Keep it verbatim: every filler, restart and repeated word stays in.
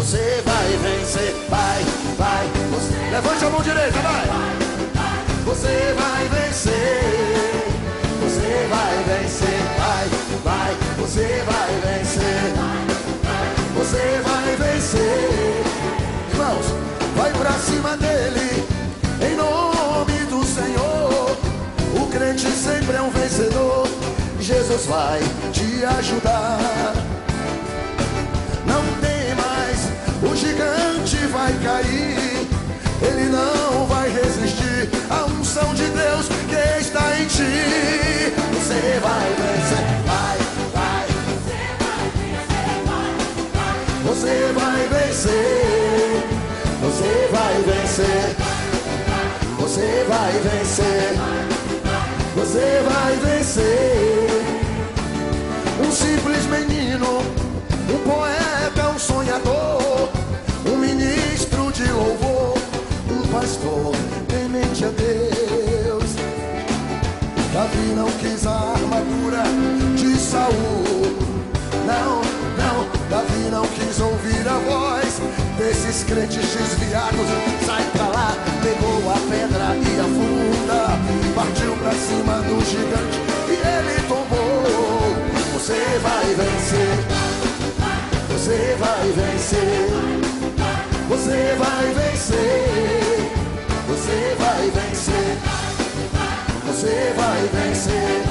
Você vai vencer, vai, vai. Você... Levante a mão direita, vai. Você vai vencer. Você vai vencer, vai, vai. Você vai vencer. Você vai vencer. Irmãos, vai pra cima dele, em nome do Senhor. O crente sempre é um vencedor. Jesus vai te ajudar. Não tem mais, o gigante vai cair. Ele não vai resistir à unção de Deus que está em ti. Você vai vencer, vai, vai. Você vai vencer. Você vai vencer. Você vai vencer. Você vai vencer. Um simples menino, um poeta, um sonhador, um ministro de louvor, um pastor temente a Deus. Davi não quis a armadura de Saul. Não, não, Davi não quis ouvir a voz desses crentes desviados. Sai pra lá, pegou a pedra e a funda, partiu pra cima do gigante e ele tombou. Você vai vencer. Você vai vencer. Você vai vencer. Você vai vencer. Você vai vencer.